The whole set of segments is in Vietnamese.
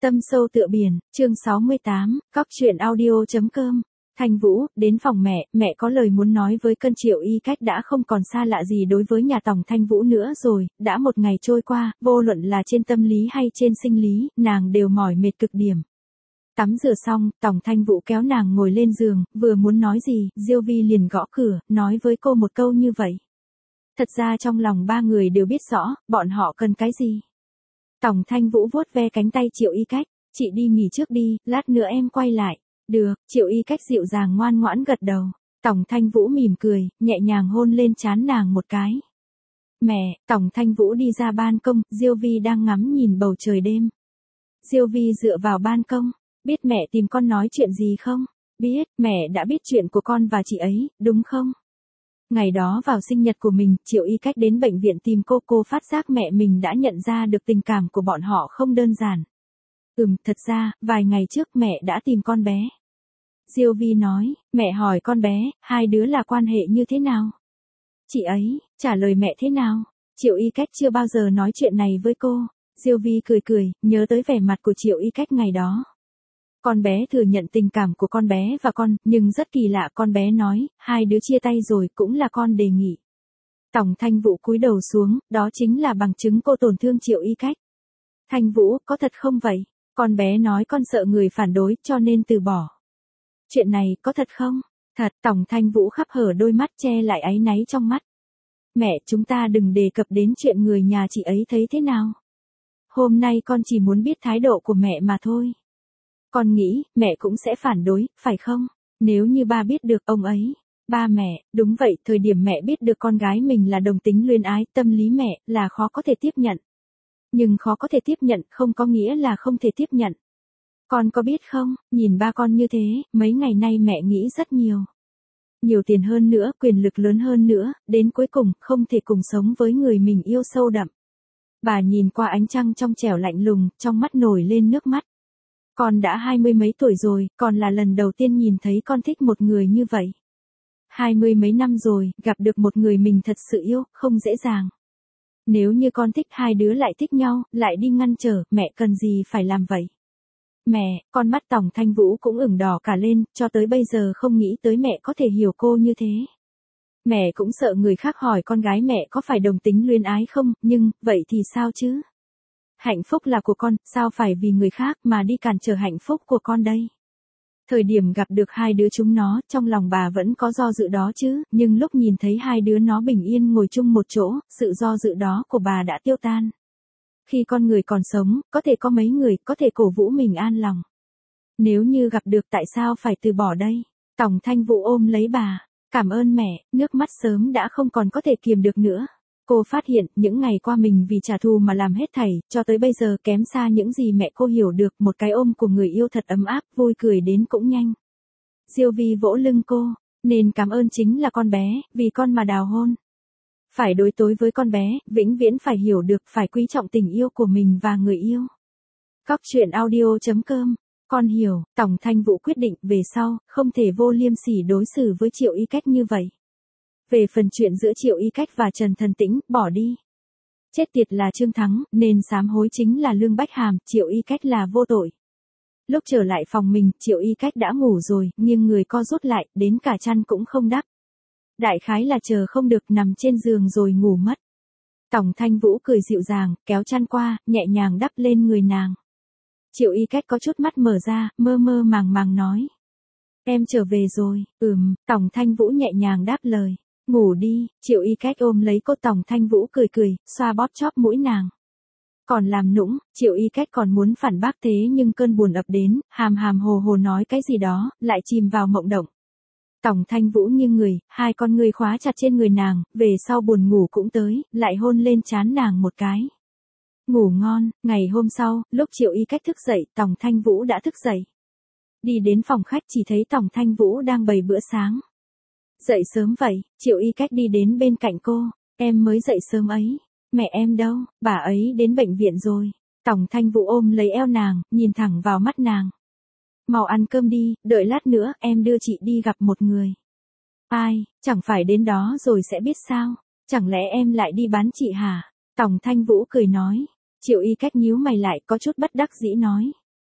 Tâm sâu tựa biển, chương 68, cóc truyện audio.com. Thanh Vũ, đến phòng mẹ có lời muốn nói với Cân. Triệu Y Cách đã không còn xa lạ gì đối với nhà Tòng Thanh Vũ nữa rồi, đã một ngày trôi qua, vô luận là trên tâm lý hay trên sinh lý, nàng đều mỏi mệt cực điểm. Tắm rửa xong, Tòng Thanh Vũ kéo nàng ngồi lên giường, vừa muốn nói gì, Diêu Vi liền gõ cửa, nói với cô một câu như vậy. Thật ra trong lòng ba người đều biết rõ, bọn họ cần cái gì. Tòng Thanh Vũ vuốt ve cánh tay Triệu Y Cách, chị đi nghỉ trước đi, lát nữa em quay lại. Được, Triệu Y Cách dịu dàng ngoan ngoãn gật đầu. Tòng Thanh Vũ mỉm cười, nhẹ nhàng hôn lên trán nàng một cái. Mẹ, Tòng Thanh Vũ đi ra ban công, Diêu Vi đang ngắm nhìn bầu trời đêm. Diêu Vi dựa vào ban công, biết mẹ tìm con nói chuyện gì không? Biết, mẹ đã biết chuyện của con và chị ấy, đúng không? Ngày đó vào sinh nhật của mình, Triệu Y Cách đến bệnh viện tìm cô phát giác mẹ mình đã nhận ra được tình cảm của bọn họ không đơn giản. Thật ra, vài ngày trước mẹ đã tìm con bé. Diêu Vi nói, mẹ hỏi con bé, hai đứa là quan hệ như thế nào? Chị ấy, trả lời mẹ thế nào? Triệu Y Cách chưa bao giờ nói chuyện này với cô. Diêu Vi cười, nhớ tới vẻ mặt của Triệu Y Cách ngày đó. Con bé thừa nhận tình cảm của con bé và con, nhưng rất kỳ lạ con bé nói, hai đứa chia tay rồi cũng là con đề nghị. Tòng Thanh Vũ cúi đầu xuống, đó chính là bằng chứng cô tổn thương Triệu Y Cách. Thanh Vũ, có thật không vậy? Con bé nói con sợ người phản đối cho nên từ bỏ. Chuyện này có thật không? Thật, Tòng Thanh Vũ khắp hở đôi mắt che lại áy náy trong mắt. Mẹ, chúng ta đừng đề cập đến chuyện người nhà chị ấy thấy thế nào. Hôm nay con chỉ muốn biết thái độ của mẹ mà thôi. Con nghĩ, mẹ cũng sẽ phản đối, phải không? Nếu như ba biết được ông ấy. Ba mẹ, đúng vậy, thời điểm mẹ biết được con gái mình là đồng tính luyến ái, tâm lý mẹ là khó có thể tiếp nhận. Nhưng khó có thể tiếp nhận không có nghĩa là không thể tiếp nhận. Con có biết không, nhìn ba con như thế, mấy ngày nay mẹ nghĩ rất nhiều. Nhiều tiền hơn nữa, quyền lực lớn hơn nữa, đến cuối cùng không thể cùng sống với người mình yêu sâu đậm. Bà nhìn qua ánh trăng trong trẻo lạnh lùng, trong mắt nổi lên nước mắt. Con đã 20 mấy tuổi rồi, còn là lần đầu tiên nhìn thấy con thích một người như vậy. 20 mấy năm rồi, gặp được một người mình thật sự yêu, không dễ dàng. Nếu như con thích hai đứa lại thích nhau, lại đi ngăn trở, mẹ cần gì phải làm vậy? Mẹ, con mắt Tòng Thanh Vũ cũng ửng đỏ cả lên, cho tới bây giờ không nghĩ tới mẹ có thể hiểu cô như thế. Mẹ cũng sợ người khác hỏi con gái mẹ có phải đồng tính luyến ái không, nhưng, vậy thì sao chứ? Hạnh phúc là của con, sao phải vì người khác mà đi cản trở hạnh phúc của con đây? Thời điểm gặp được hai đứa chúng nó, trong lòng bà vẫn có do dự đó chứ, nhưng lúc nhìn thấy hai đứa nó bình yên ngồi chung một chỗ, sự do dự đó của bà đã tiêu tan. Khi con người còn sống, có thể có mấy người có thể cổ vũ mình an lòng. Nếu như gặp được tại sao phải từ bỏ đây? Tòng Thanh Vũ ôm lấy bà. Cảm ơn mẹ, nước mắt sớm đã không còn có thể kiềm được nữa. Cô phát hiện, những ngày qua mình vì trả thù mà làm hết thảy, cho tới bây giờ kém xa những gì mẹ cô hiểu được, một cái ôm của người yêu thật ấm áp, vui cười đến cũng nhanh. Diêu Vi vỗ lưng cô, nên cảm ơn chính là con bé, vì con mà đào hôn. Phải đối tối với con bé, vĩnh viễn phải hiểu được, phải quý trọng tình yêu của mình và người yêu. Cóc truyện audio.com. Con hiểu, Tòng Thanh Vũ quyết định về sau, không thể vô liêm sỉ đối xử với Triệu Y Cách như vậy. Về phần chuyện giữa Triệu Y Cách và Trần Thần Tĩnh, bỏ đi. Chết tiệt là Trương Thắng, nên sám hối chính là Lương Bách Hàm, Triệu Y Cách là vô tội. Lúc trở lại phòng mình, Triệu Y Cách đã ngủ rồi, nghiêng người co rút lại, đến cả chăn cũng không đắp. Đại khái là chờ không được, nằm trên giường rồi ngủ mất. Tòng Thanh Vũ cười dịu dàng, kéo chăn qua, nhẹ nhàng đắp lên người nàng. Triệu Y Cách có chút mắt mở ra, mơ mơ màng nói. Em trở về rồi, Tòng Thanh Vũ nhẹ nhàng đáp lời. Ngủ đi, Triệu Y Cách ôm lấy cô. Tòng Thanh Vũ cười, xoa bóp chóp mũi nàng. Còn làm nũng, Triệu Y Cách còn muốn phản bác thế nhưng cơn buồn ập đến, hàm hồ nói cái gì đó, lại chìm vào mộng động. Tòng Thanh Vũ nghiêng người, hai con người khóa chặt trên người nàng, về sau buồn ngủ cũng tới, lại hôn lên trán nàng một cái. Ngủ ngon, ngày hôm sau, lúc Triệu Y Cách thức dậy, Tòng Thanh Vũ đã thức dậy. Đi đến phòng khách chỉ thấy Tòng Thanh Vũ đang bày bữa sáng. Dậy sớm vậy, Triệu Y Cách đi đến bên cạnh cô, em mới dậy sớm ấy. Mẹ em đâu, bà ấy đến bệnh viện rồi. Tòng Thanh Vũ ôm lấy eo nàng, nhìn thẳng vào mắt nàng. Mau ăn cơm đi, đợi lát nữa em đưa chị đi gặp một người. Ai, chẳng phải đến đó rồi sẽ biết sao? Chẳng lẽ em lại đi bán chị hả? Tòng Thanh Vũ cười nói. Triệu Y Cách nhíu mày lại có chút bất đắc dĩ nói.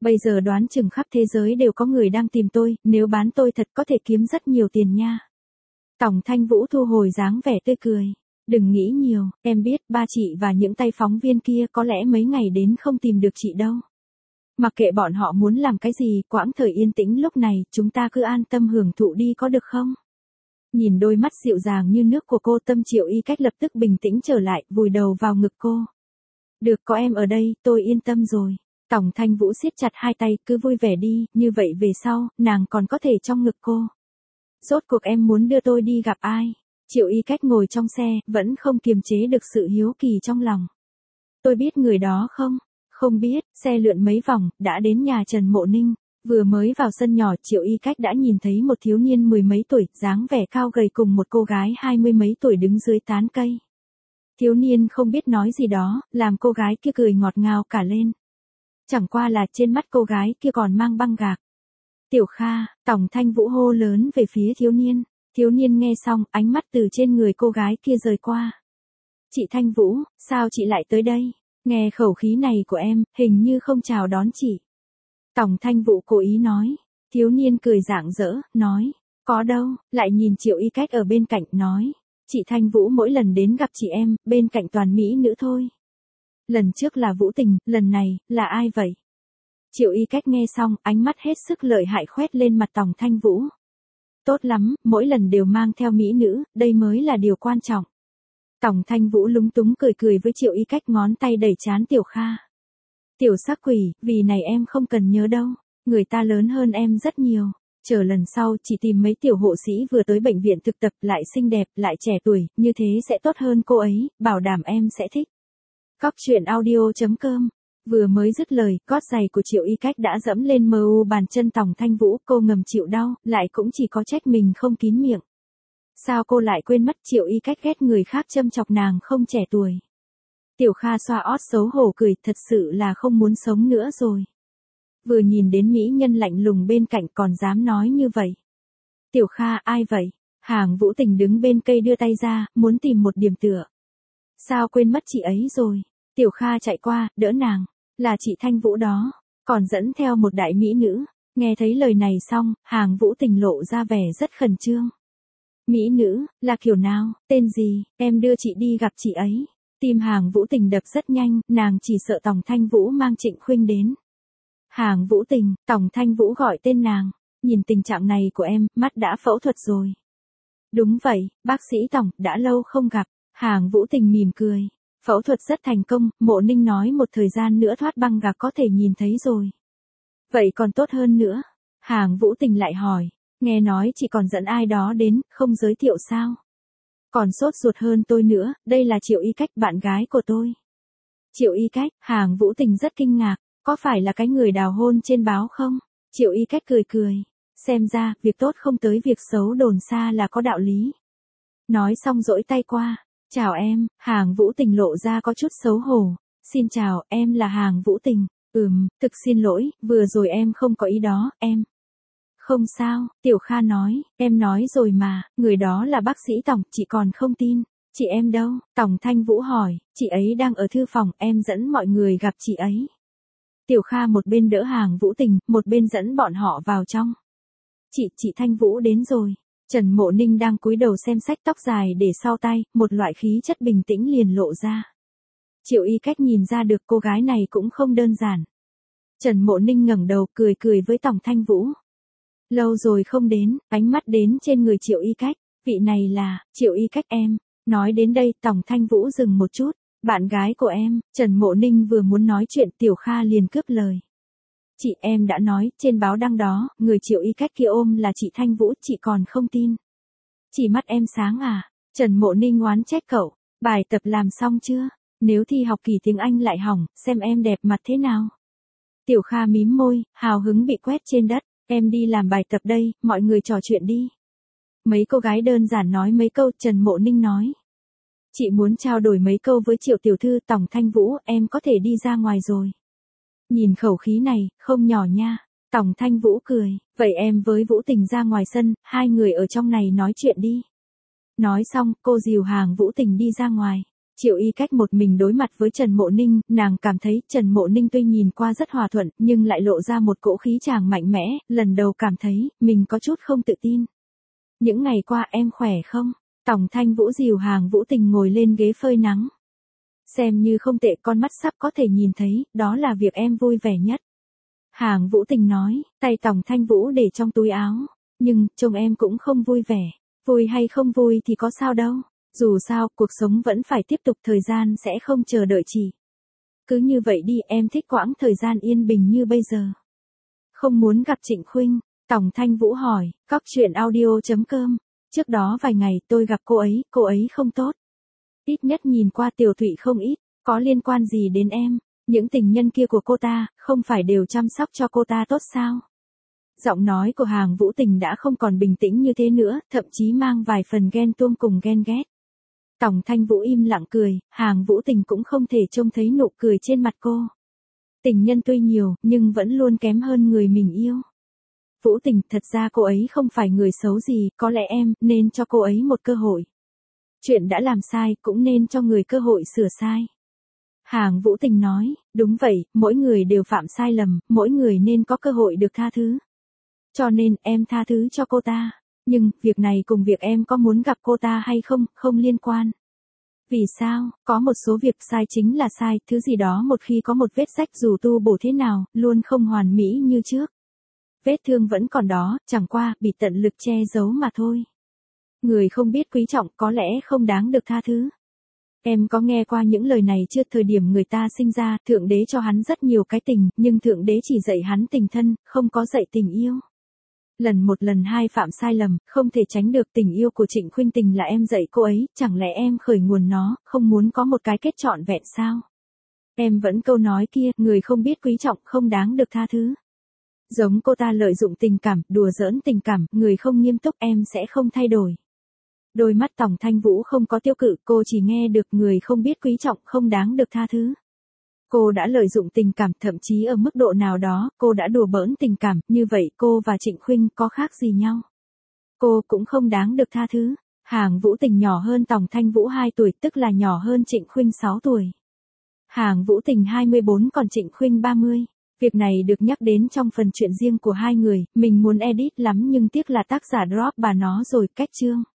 Bây giờ đoán chừng khắp thế giới đều có người đang tìm tôi, nếu bán tôi thật có thể kiếm rất nhiều tiền nha. Tổng Thanh Vũ thu hồi dáng vẻ tươi cười. Đừng nghĩ nhiều, em biết ba chị và những tay phóng viên kia có lẽ mấy ngày đến không tìm được chị đâu. Mặc kệ bọn họ muốn làm cái gì, quãng thời yên tĩnh lúc này, chúng ta cứ an tâm hưởng thụ đi có được không? Nhìn đôi mắt dịu dàng như nước của cô, tâm Triệu Y Cách lập tức bình tĩnh trở lại, vùi đầu vào ngực cô. Được, có em ở đây, tôi yên tâm rồi. Tổng Thanh Vũ siết chặt hai tay, cứ vui vẻ đi, như vậy về sau, nàng còn có thể trong ngực cô. Rốt cuộc em muốn đưa tôi đi gặp ai? Triệu Y Cách ngồi trong xe, vẫn không kiềm chế được sự hiếu kỳ trong lòng. Tôi biết người đó không? Không biết, xe lượn mấy vòng, đã đến nhà Trần Mộ Ninh. Vừa mới vào sân nhỏ, Triệu Y Cách đã nhìn thấy một thiếu niên mười mấy tuổi, dáng vẻ cao gầy cùng một cô gái 20 mấy tuổi đứng dưới tán cây. Thiếu niên không biết nói gì đó, làm cô gái kia cười ngọt ngào cả lên. Chẳng qua là trên mắt cô gái kia còn mang băng gạc. Tiểu Kha, Tổng Thanh Vũ hô lớn về phía thiếu niên. Thiếu niên nghe xong, ánh mắt từ trên người cô gái kia rời qua. Chị Thanh Vũ, sao chị lại tới đây? Nghe khẩu khí này của em, hình như không chào đón chị. Tổng Thanh Vũ cố ý nói. Thiếu niên cười rạng rỡ, nói. Có đâu, lại nhìn Triệu Y Cách ở bên cạnh, nói. Chị Thanh Vũ mỗi lần đến gặp chị em, bên cạnh toàn mỹ nữ thôi. Lần trước là Vũ Tình, lần này, là ai vậy? Triệu Y Cách nghe xong, ánh mắt hết sức lợi hại khoét lên mặt Tổng Thanh Vũ. Tốt lắm, mỗi lần đều mang theo mỹ nữ, đây mới là điều quan trọng. Tổng Thanh Vũ lúng túng cười cười với Triệu Y Cách, ngón tay đẩy trán Tiểu Kha. Tiểu sắc quỷ, vì này em không cần nhớ đâu, người ta lớn hơn em rất nhiều. Chờ lần sau chỉ tìm mấy tiểu hộ sĩ vừa tới bệnh viện thực tập, lại xinh đẹp, lại trẻ tuổi, như thế sẽ tốt hơn cô ấy, bảo đảm em sẽ thích. Cóc truyện audio.com. Vừa mới dứt lời, gót giày của Triệu Y Cách đã dẫm lên bàn chân Tổng Thanh Vũ, cô ngầm chịu đau, lại cũng chỉ có trách mình không kín miệng. Sao cô lại quên mất Triệu Y Cách ghét người khác châm chọc nàng không trẻ tuổi. Tiểu Kha xoa ót xấu hổ cười, thật sự là không muốn sống nữa rồi. Vừa nhìn đến mỹ nhân lạnh lùng bên cạnh còn dám nói như vậy. Tiểu Kha, ai vậy? Hàng Vũ Tình đứng bên cây đưa tay ra, muốn tìm một điểm tựa. Sao quên mất chị ấy rồi? Tiểu Kha chạy qua, đỡ nàng. Là chị Thanh Vũ đó, còn dẫn theo một đại mỹ nữ. Nghe thấy lời này xong, Hàng Vũ Tình lộ ra vẻ rất khẩn trương. Mỹ nữ, là kiểu nào, tên gì, em đưa chị đi gặp chị ấy. Tim Hàng Vũ Tình đập rất nhanh, nàng chỉ sợ Tổng Thanh Vũ mang Trịnh Khuynh đến. Hàng Vũ Tình, Tổng Thanh Vũ gọi tên nàng. Nhìn tình trạng này của em, mắt đã phẫu thuật rồi. Đúng vậy, bác sĩ Tổng, đã lâu không gặp. Hàng Vũ Tình mỉm cười. Phẫu thuật rất thành công, Mộ Ninh nói một thời gian nữa thoát băng gạc có thể nhìn thấy rồi. Vậy còn tốt hơn nữa. Hàng Vũ Tình lại hỏi. Nghe nói chị còn dẫn ai đó đến, không giới thiệu sao? Còn sốt ruột hơn tôi nữa, đây là Triệu Y Cách, bạn gái của tôi. Triệu Y Cách, Hàng Vũ Tình rất kinh ngạc. Có phải là cái người đào hôn trên báo không? Triệu Y Cách cười cười. Xem ra, việc tốt không tới việc xấu đồn xa là có đạo lý. Nói xong duỗi tay qua. Chào em, Hàng Vũ Tình lộ ra có chút xấu hổ. Xin chào, em là Hàng Vũ Tình. Thực xin lỗi, vừa rồi em không có ý đó, em. Không sao, Tiểu Kha nói, em nói rồi mà, người đó là bác sĩ Tổng, chị còn không tin. Chị em đâu? Tổng Thanh Vũ hỏi, chị ấy đang ở thư phòng, em dẫn mọi người gặp chị ấy. Tiểu Kha một bên đỡ Hàng Vũ Tình, một bên dẫn bọn họ vào trong. Chị Thanh Vũ đến rồi. Trần Mộ Ninh đang cúi đầu xem sách, tóc dài để sau tay, một loại khí chất bình tĩnh liền lộ ra. Triệu Y Cách nhìn ra được cô gái này cũng không đơn giản. Trần Mộ Ninh ngẩng đầu cười cười với Tổng Thanh Vũ. Lâu rồi không đến, ánh mắt đến trên người Triệu Y Cách, vị này là, Triệu Y Cách em. Nói đến đây, Tổng Thanh Vũ dừng một chút, bạn gái của em. Trần Mộ Ninh vừa muốn nói chuyện, Tiểu Kha liền cướp lời. Chị em đã nói, trên báo đăng đó, người Triệu Y Cách kia ôm là chị Thanh Vũ, chị còn không tin. Chỉ mắt em sáng à? Trần Mộ Ninh oán trách cậu, bài tập làm xong chưa? Nếu thi học kỳ tiếng Anh lại hỏng, xem em đẹp mặt thế nào? Tiểu Kha mím môi, hào hứng bị quét trên đất, em đi làm bài tập đây, mọi người trò chuyện đi. Mấy cô gái đơn giản nói mấy câu, Trần Mộ Ninh nói. Chị muốn trao đổi mấy câu với Triệu tiểu thư. Tổng Thanh Vũ, em có thể đi ra ngoài rồi. Nhìn khẩu khí này, không nhỏ nha. Tổng Thanh Vũ cười, vậy em với Vũ Tình ra ngoài sân, hai người ở trong này nói chuyện đi. Nói xong, cô dìu Hàng Vũ Tình đi ra ngoài. Triệu Y Cách một mình đối mặt với Trần Mộ Ninh, nàng cảm thấy Trần Mộ Ninh tuy nhìn qua rất hòa thuận, nhưng lại lộ ra một cỗ khí chàng mạnh mẽ, lần đầu cảm thấy, mình có chút không tự tin. Những ngày qua em khỏe không? Tòng Thanh Vũ dìu Hàng Vũ Tình ngồi lên ghế phơi nắng. Xem như không tệ, con mắt sắp có thể nhìn thấy, đó là việc em vui vẻ nhất. Hàng Vũ Tình nói, tay Tòng Thanh Vũ để trong túi áo. Nhưng, trông em cũng không vui vẻ. Vui hay không vui thì có sao đâu. Dù sao, cuộc sống vẫn phải tiếp tục, thời gian sẽ không chờ đợi chị. Cứ như vậy đi, em thích quãng thời gian yên bình như bây giờ. Không muốn gặp Trịnh Khuynh, Tòng Thanh Vũ hỏi, cóc truyện audio.com. Trước đó vài ngày tôi gặp cô ấy không tốt. Ít nhất nhìn qua tiểu thụy không ít, có liên quan gì đến em? Những tình nhân kia của cô ta, không phải đều chăm sóc cho cô ta tốt sao? Giọng nói của Hàng Vũ Tình đã không còn bình tĩnh như thế nữa, thậm chí mang vài phần ghen tuông cùng ghen ghét. Tòng Thanh Vũ im lặng cười, Hàng Vũ Tình cũng không thể trông thấy nụ cười trên mặt cô. Tình nhân tuy nhiều, nhưng vẫn luôn kém hơn người mình yêu. Vũ Tình, thật ra cô ấy không phải người xấu gì, có lẽ em nên cho cô ấy một cơ hội. Chuyện đã làm sai, cũng nên cho người cơ hội sửa sai. Hàng Vũ Tình nói, đúng vậy, mỗi người đều phạm sai lầm, mỗi người nên có cơ hội được tha thứ. Cho nên, em tha thứ cho cô ta. Nhưng, việc này cùng việc em có muốn gặp cô ta hay không, không liên quan. Vì sao, có một số việc sai chính là sai, thứ gì đó một khi có một vết rách dù tu bổ thế nào, luôn không hoàn mỹ như trước. Vết thương vẫn còn đó, chẳng qua, bị tận lực che giấu mà thôi. Người không biết quý trọng có lẽ không đáng được tha thứ. Em có nghe qua những lời này chưa? Thời điểm người ta sinh ra, Thượng Đế cho hắn rất nhiều cái tình, nhưng Thượng Đế chỉ dạy hắn tình thân, không có dạy tình yêu. Lần một lần hai phạm sai lầm, không thể tránh được. Tình yêu của Trịnh Khuynh Tình là em dạy cô ấy, chẳng lẽ em khởi nguồn nó, không muốn có một cái kết trọn vẹn sao? Em vẫn câu nói kia, người không biết quý trọng không đáng được tha thứ. Giống cô ta lợi dụng tình cảm, đùa giỡn tình cảm, người không nghiêm túc em sẽ không thay đổi. Đôi mắt Tòng Thanh Vũ không có tiêu cự, cô chỉ nghe được người không biết quý trọng không đáng được tha thứ. Cô đã lợi dụng tình cảm, thậm chí ở mức độ nào đó, cô đã đùa bỡn tình cảm, như vậy cô và Trịnh Khuynh có khác gì nhau? Cô cũng không đáng được tha thứ. Hàng Vũ Tình nhỏ hơn Tòng Thanh Vũ 2 tuổi, tức là nhỏ hơn Trịnh Khuynh 6 tuổi. Hàng Vũ Tình 24 còn Trịnh Khuynh 30. Việc này được nhắc đến trong phần chuyện riêng của hai người, mình muốn edit lắm nhưng tiếc là tác giả drop bà nó rồi, cách chương.